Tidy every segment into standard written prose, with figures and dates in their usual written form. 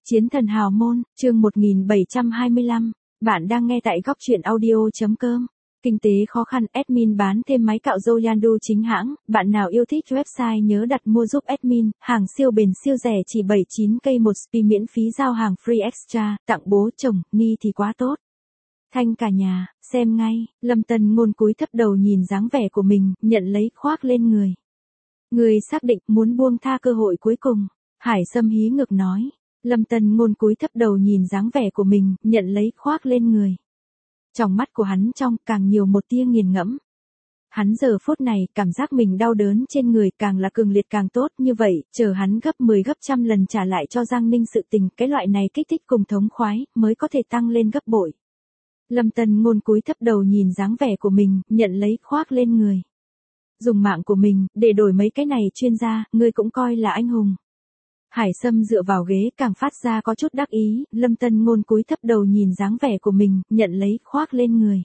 Chiến thần hào môn, chương 1725, bạn đang nghe tại góc truyện audio.com. Kinh tế khó khăn, admin bán thêm máy cạo râu Yandu chính hãng, bạn nào yêu thích website nhớ đặt mua giúp admin, hàng siêu bền siêu rẻ chỉ 79k một spi miễn phí giao hàng free extra, tặng bố chồng, ni thì quá tốt. Thanh cả nhà, xem ngay, Lâm Tân Ngôn cúi thấp đầu nhìn dáng vẻ của mình, nhận lấy khoác lên người. Người xác định muốn buông tha cơ hội cuối cùng, Hải Sâm hí ngược nói. Lâm Tân Ngôn cúi thấp đầu nhìn dáng vẻ của mình, nhận lấy khoác lên người. Trong mắt của hắn trong càng nhiều một tia nghiền ngẫm. Hắn giờ phút này cảm giác mình đau đớn trên người càng là cường liệt càng tốt như vậy, chờ hắn gấp 10 gấp trăm lần trả lại cho Giang Ninh sự tình, cái loại này kích thích cùng thống khoái, mới có thể tăng lên gấp bội. Lâm Tân Ngôn cúi thấp đầu nhìn dáng vẻ của mình, nhận lấy khoác lên người. Dùng mạng của mình, để đổi mấy cái này chuyên gia, ngươi cũng coi là anh hùng. Hải Sâm dựa vào ghế càng phát ra có chút đắc ý, Lâm Tân Ngôn cúi thấp đầu nhìn dáng vẻ của mình, nhận lấy khoác lên người.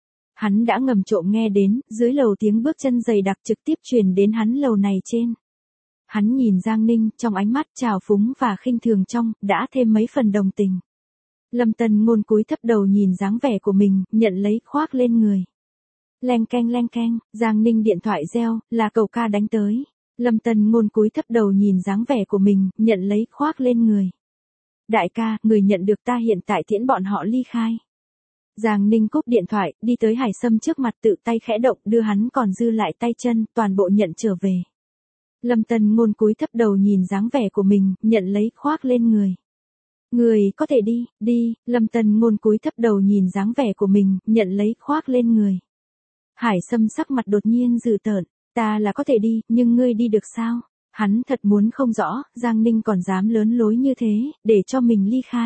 Hắn đã ngầm trộm nghe đến, dưới lầu tiếng bước chân dày đặc trực tiếp truyền đến hắn lầu này trên. Hắn nhìn Giang Ninh, trong ánh mắt trào phúng và khinh thường trong, đã thêm mấy phần đồng tình. Lâm Tân Ngôn cúi thấp đầu nhìn dáng vẻ của mình, nhận lấy khoác lên người. Leng keng, Giang Ninh điện thoại reo, là cậu ca đánh tới. Lâm Tân Ngôn cúi thấp đầu nhìn dáng vẻ của mình, nhận lấy khoác lên người. Đại ca, người nhận được ta hiện tại tiễn bọn họ ly khai. Giang Ninh cúp điện thoại, đi tới Hải Sâm trước mặt tự tay khẽ động, đưa hắn còn dư lại tay chân, toàn bộ nhận trở về. Lâm Tân Ngôn cúi thấp đầu nhìn dáng vẻ của mình, nhận lấy khoác lên người. Người có thể đi, Lâm Tân Ngôn cúi thấp đầu nhìn dáng vẻ của mình, nhận lấy khoác lên người. Hải Sâm sắc mặt đột nhiên dữ tợn. Ta là có thể đi, nhưng ngươi đi được sao? Hắn thật muốn không rõ, Giang Ninh còn dám lớn lối như thế, để cho mình ly khai.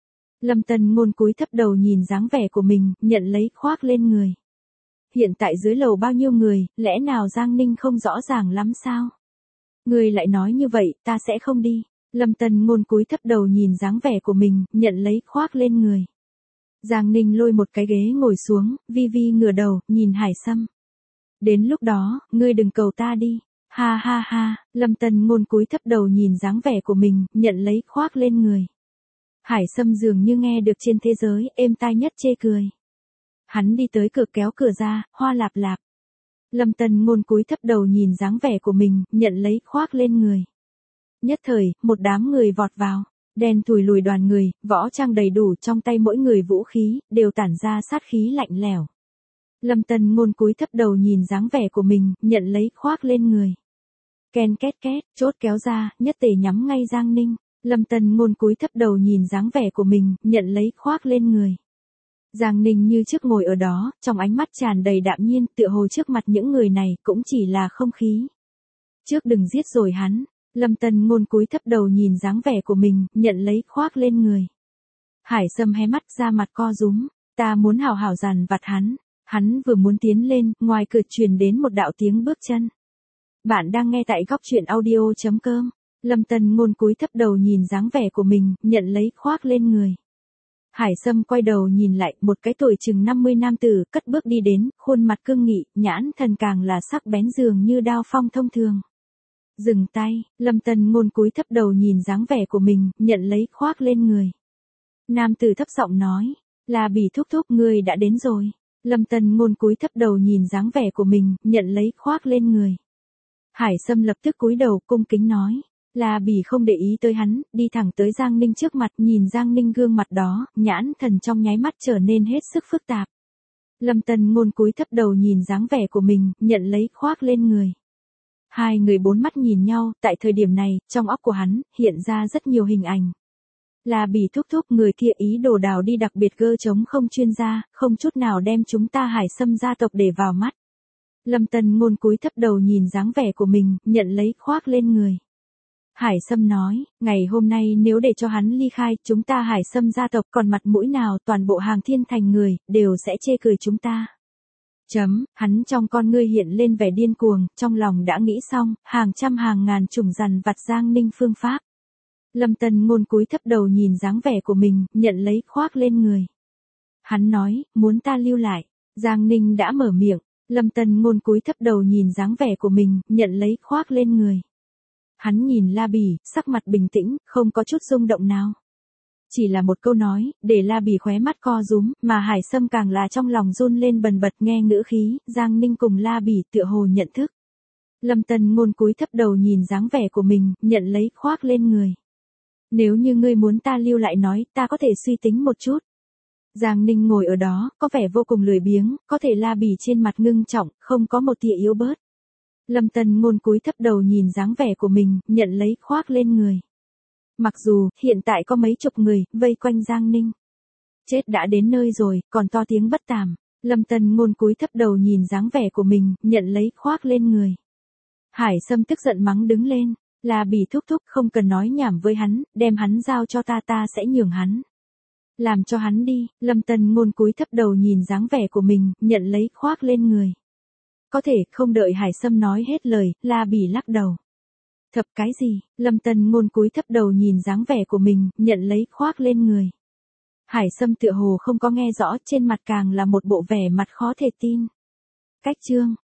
Lâm Tân Ngôn cúi thấp đầu nhìn dáng vẻ của mình, nhận lấy khoác lên người. Hiện tại dưới lầu bao nhiêu người, lẽ nào Giang Ninh không rõ ràng lắm sao? Ngươi lại nói như vậy, ta sẽ không đi. Lâm Tân Ngôn cúi thấp đầu nhìn dáng vẻ của mình, nhận lấy khoác lên người. Giang Ninh lôi một cái ghế ngồi xuống, vi vi ngửa đầu, nhìn Hải Sâm. Đến lúc đó, ngươi đừng cầu ta đi. Ha, Lâm Tân Ngôn cúi thấp đầu nhìn dáng vẻ của mình, nhận lấy khoác lên người. Hải Sâm dường như nghe được trên thế giới, êm tai nhất chê cười. Hắn đi tới cửa kéo cửa ra, hoa lạp lạp. Lâm Tân Ngôn cúi thấp đầu nhìn dáng vẻ của mình, nhận lấy khoác lên người. Nhất thời, một đám người vọt vào. Đen thùi lùi đoàn người, võ trang đầy đủ trong tay mỗi người vũ khí, đều tản ra sát khí lạnh lẽo. Lâm Tân Ngôn cúi thấp đầu nhìn dáng vẻ của mình, nhận lấy khoác lên người. Ken két, chốt kéo ra, nhất tề nhắm ngay Giang Ninh. Lâm Tân Ngôn cúi thấp đầu nhìn dáng vẻ của mình, nhận lấy khoác lên người. Giang Ninh như trước ngồi ở đó, trong ánh mắt tràn đầy đạm nhiên, tựa hồ trước mặt những người này cũng chỉ là không khí. Trước đừng giết rồi hắn. Lâm Tân Ngôn cúi thấp đầu nhìn dáng vẻ của mình, nhận lấy khoác lên người. Hải Sâm hé mắt ra mặt co rúm, ta muốn hào hào dằn vặt hắn. Hắn vừa muốn tiến lên, ngoài cửa truyền đến một đạo tiếng bước chân. Bạn đang nghe tại góc truyện audio.com. Lâm Tân Ngôn cúi thấp đầu nhìn dáng vẻ của mình, nhận lấy khoác lên người. Hải Sâm quay đầu nhìn lại, một cái tuổi chừng 50 nam tử, cất bước đi đến, khuôn mặt cương nghị, nhãn thần càng là sắc bén dường như đao phong thông thường. Dừng tay, Lâm Tân Ngôn cúi thấp đầu nhìn dáng vẻ của mình, nhận lấy khoác lên người. Nam tử thấp giọng nói, là Bỉ thúc thúc, ngươi đã đến rồi. Lâm Tân Ngôn cúi thấp đầu nhìn dáng vẻ của mình, nhận lấy khoác lên người. Hải Sâm lập tức cúi đầu cung kính nói, là Bỉ không để ý tới hắn, đi thẳng tới Giang Ninh trước mặt, nhìn Giang Ninh gương mặt đó, nhãn thần trong nháy mắt trở nên hết sức phức tạp. Lâm Tân Ngôn cúi thấp đầu nhìn dáng vẻ của mình, nhận lấy khoác lên người. Hai người bốn mắt nhìn nhau, tại thời điểm này, trong óc của hắn, hiện ra rất nhiều hình ảnh. Là Bỉ thúc thúc, người kia ý đồ đào đi đặc biệt gơ chống không chuyên gia, không chút nào đem chúng ta Hải Sâm gia tộc để vào mắt. Lâm Tân Ngôn cúi thấp đầu nhìn dáng vẻ của mình, nhận lấy khoác lên người. Hải Sâm nói, ngày hôm nay nếu để cho hắn ly khai, chúng ta Hải Sâm gia tộc còn mặt mũi nào, toàn bộ hàng thiên thành người, đều sẽ chê cười chúng ta. Hắn trong con ngươi hiện lên vẻ điên cuồng, trong lòng đã nghĩ xong, hàng trăm hàng ngàn chủng dằn vặt Giang Ninh phương pháp. Lâm Tân Ngôn cúi thấp đầu nhìn dáng vẻ của mình, nhận lấy khoác lên người. Hắn nói, muốn ta lưu lại. Giang Ninh đã mở miệng. Lâm Tân Ngôn cúi thấp đầu nhìn dáng vẻ của mình, nhận lấy khoác lên người. Hắn nhìn La Bỉ, sắc mặt bình tĩnh, không có chút rung động nào. Chỉ là một câu nói, để La Bỉ khóe mắt co rúm, mà Hải Sâm càng là trong lòng run lên bần bật nghe ngữ khí, Giang Ninh cùng La Bỉ tựa hồ nhận thức. Lâm Tân Ngôn cúi thấp đầu nhìn dáng vẻ của mình, nhận lấy khoác lên người. Nếu như ngươi muốn ta lưu lại nói, ta có thể suy tính một chút. Giang Ninh ngồi ở đó, có vẻ vô cùng lười biếng, có thể La Bỉ trên mặt ngưng trọng, không có một tia yếu bớt. Lâm Tân Ngôn cúi thấp đầu nhìn dáng vẻ của mình, nhận lấy khoác lên người. Mặc dù, hiện tại có mấy chục người, vây quanh Giang Ninh. Chết đã đến nơi rồi, còn to tiếng bất tàm. Lâm Tân Ngôn cúi thấp đầu nhìn dáng vẻ của mình, nhận lấy khoác lên người. Hải Sâm tức giận mắng đứng lên. La Bỉ thúc thúc không cần nói nhảm với hắn, đem hắn giao cho ta sẽ nhường hắn. Làm cho hắn đi, Lâm Tân Ngôn cúi thấp đầu nhìn dáng vẻ của mình, nhận lấy khoác lên người. Có thể, không đợi Hải Sâm nói hết lời, La Bỉ lắc đầu. Thập cái gì, Lâm Tân Ngôn cúi thấp đầu nhìn dáng vẻ của mình, nhận lấy khoác lên người. Hải Sâm tựa hồ không có nghe rõ, trên mặt càng là một bộ vẻ mặt khó thể tin. Cách chương